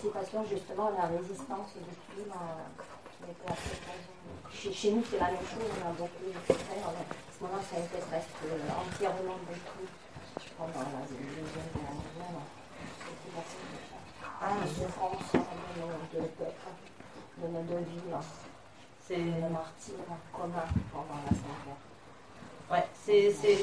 participation justement à la résistance du crime qui était assez présente. Chez nous, c'est la même chose, on a beaucoup de frères. À ce moment-là, ça a été presque entièrement détruit pendant la Deuxième Guerre mondiale. C'était la souffrance de nos peuples, de nos deux villes. C'est le martyr commun pendant la Seconde Guerre. Ouais, c'est